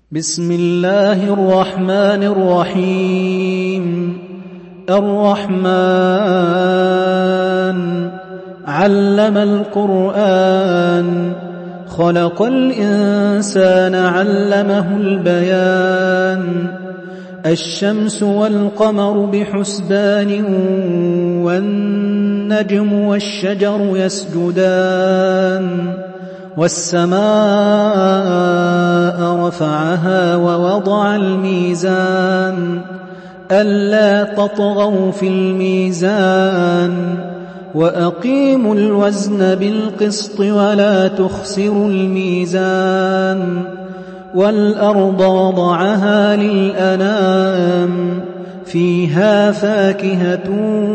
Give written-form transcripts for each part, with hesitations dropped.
بسم الله الرحمن الرحيم. الرحمن علم القرآن، خلق الإنسان علمه البيان. الشمس والقمر بحسبان، والنجم والشجر يسجدان. والسماء رفعها ووضع الميزان، ألا تطغوا في الميزان، وأقيموا الوزن بالقسط ولا تخسروا الميزان. والأرض وضعها للأنام، فيها فاكهة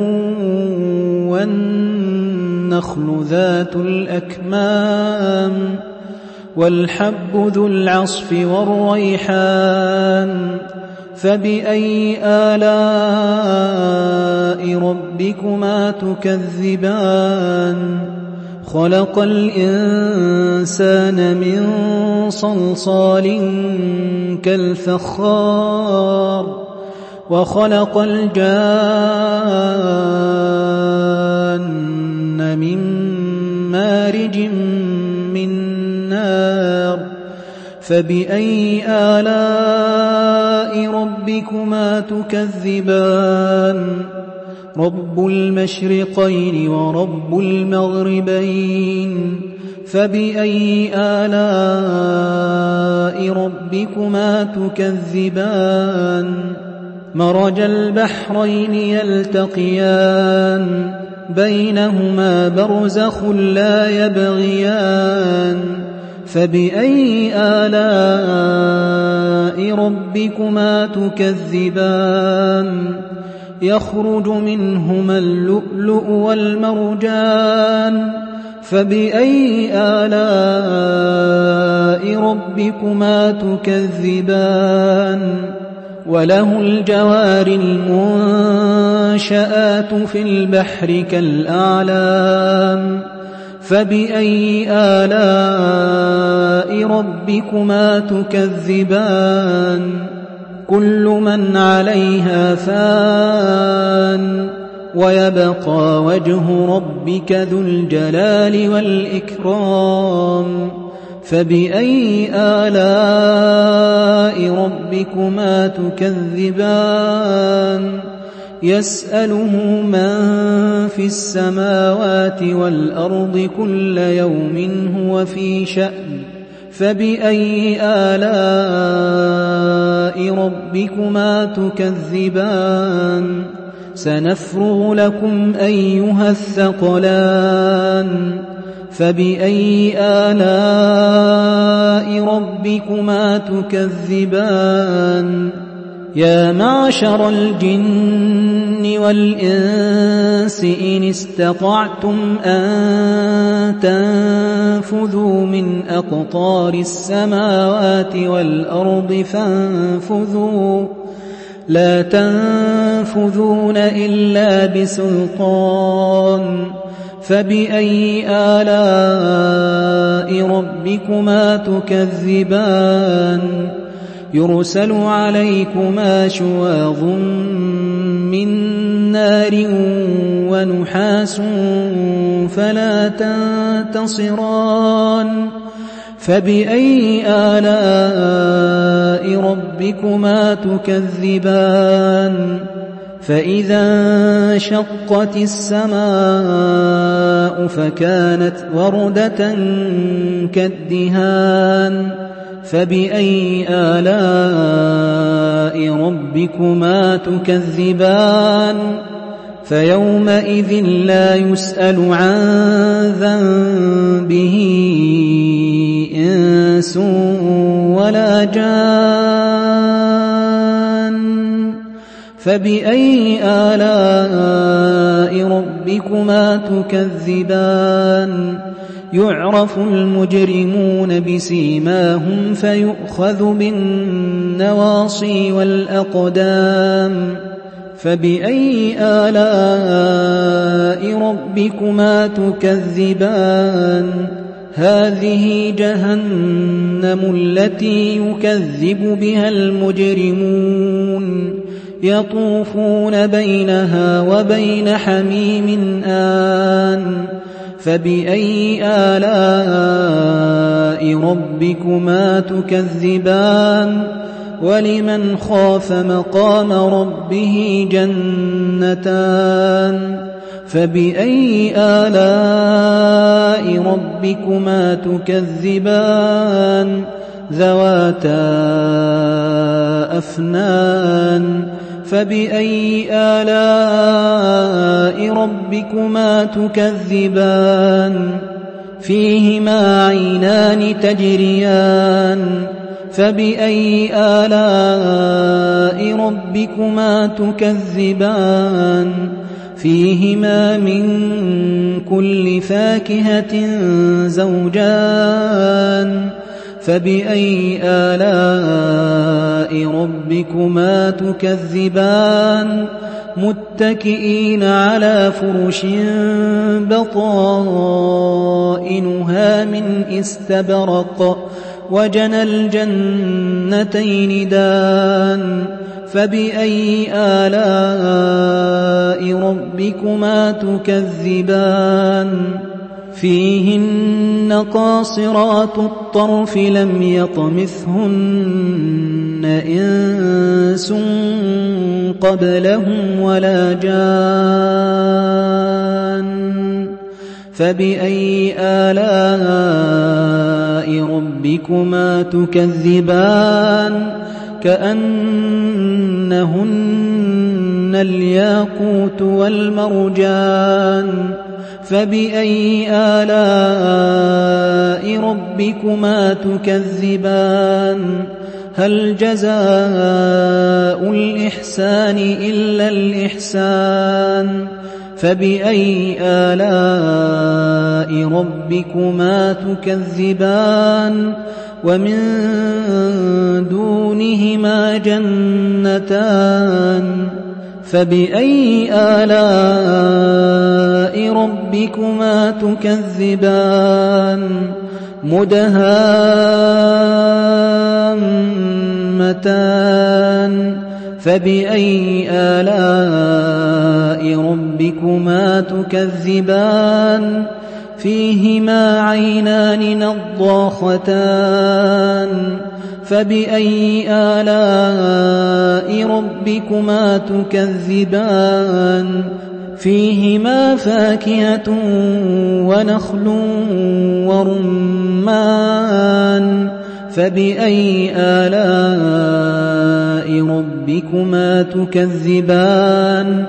والنخل ذات الأكمام، والحب ذو العصف والريحان. فبأي آلاء ربكما تكذبان؟ خلق الإنسان من صلصال كالفخار، وخلق الجان من مارج من نار. فبأي آلاء ربكما تكذبان؟ رب المشرقين ورب المغربين. فبأي آلاء ربكما تكذبان؟ مرج البحرين يلتقيان، بينهما برزخ لا يبغيان. فبأي آلاء ربكما تكذبان؟ يخرج منهما اللؤلؤ والمرجان. فبأي آلاء ربكما تكذبان؟ وله الجوار المنشآت في البحر كالأعلام. فبأي آلاء ربكما تكذبان؟ كل من عليها فان، ويبقى وجه ربك ذو الجلال والإكرام. فبأي آلاء ربكما تكذبان؟ يسأله من في السماوات والأرض كل يوم هو في شأن. فبأي آلاء ربكما تكذبان؟ سنفرغ لكم أيها الثقلان. فبأي آلاء ربكما تكذبان؟ يا معشر الجن والإنس إن استطعتم أن تنفذوا من أقطار السماوات والأرض فانفذوا، لا تنفذون إلا بسلطان. فبأي آلاء ربكما تكذبان؟ يرسل عليكما شواظ من نار ونحاس فلا تنتصران. فبأي آلاء ربكما تكذبان؟ فإذا انشقت السماء فكانت وردة كالدهان. فبأي آلاء ربكما تكذبان؟ فيومئذ لا يسأل عن ذنبه إنس ولا جان. فبأي آلاء ربكما تكذبان؟ يعرف المجرمون بسيماهم فيؤخذ بالنواصي والأقدام. فبأي آلاء ربكما تكذبان؟ هذه جهنم التي يكذب بها المجرمون يطوفون بينها وبين حميم آن فبأي آلاء ربكما تكذبان ولمن خاف مقام ربه جنتان فبأي آلاء ربكما تكذبان ذواتا أفنان فبأي آلاء ربكما تكذبان فيهما عينان تجريان فبأي آلاء ربكما تكذبان فيهما من كل فاكهة زوجان فبأي آلاء ربكما تكذبان متكئين على فرش بطائنها من استبرق وجنى الجنتين دان فبأي آلاء ربكما تكذبان فيهن قاصرات الطرف لم يطمثهن إنس قبلهم ولا جان فبأي آلاء ربكما تكذبان كأنهن الياقوت والمرجان فبأي آلاء ربكما تكذبان هل جزاء الإحسان إلا الإحسان فبأي آلاء ربكما تكذبان ومن دونهما جنتان فبأي آلاء ربكما تكذبان مدهامتان فبأي آلاء ربكما تكذبان فيهما عينان نضاختان فبأي آلاء ربكما تكذبان فيهما فاكهة ونخل ورمان فبأي آلاء ربكما تكذبان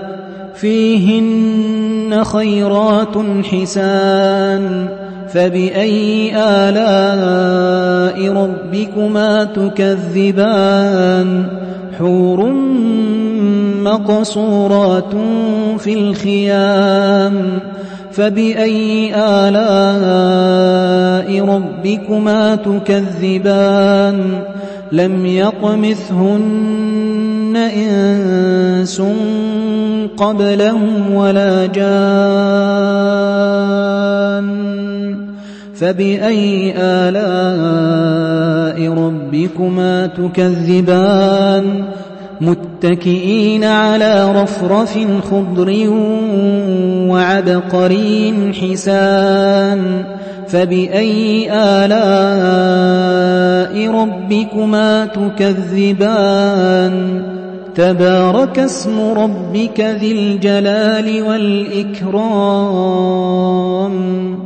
فيهن خيرات حسان فبأي آلاء ربكما تكذبان حور مقصورات في الخيام فبأي آلاء ربكما تكذبان لم يطمثهن إنس قبلهم ولا جان فبأي آلاء ربكما تكذبان متكئين على رفرف خضر وعبقري حسان فبأي آلاء ربكما تكذبان تبارك اسم ربك ذي الجلال والإكرام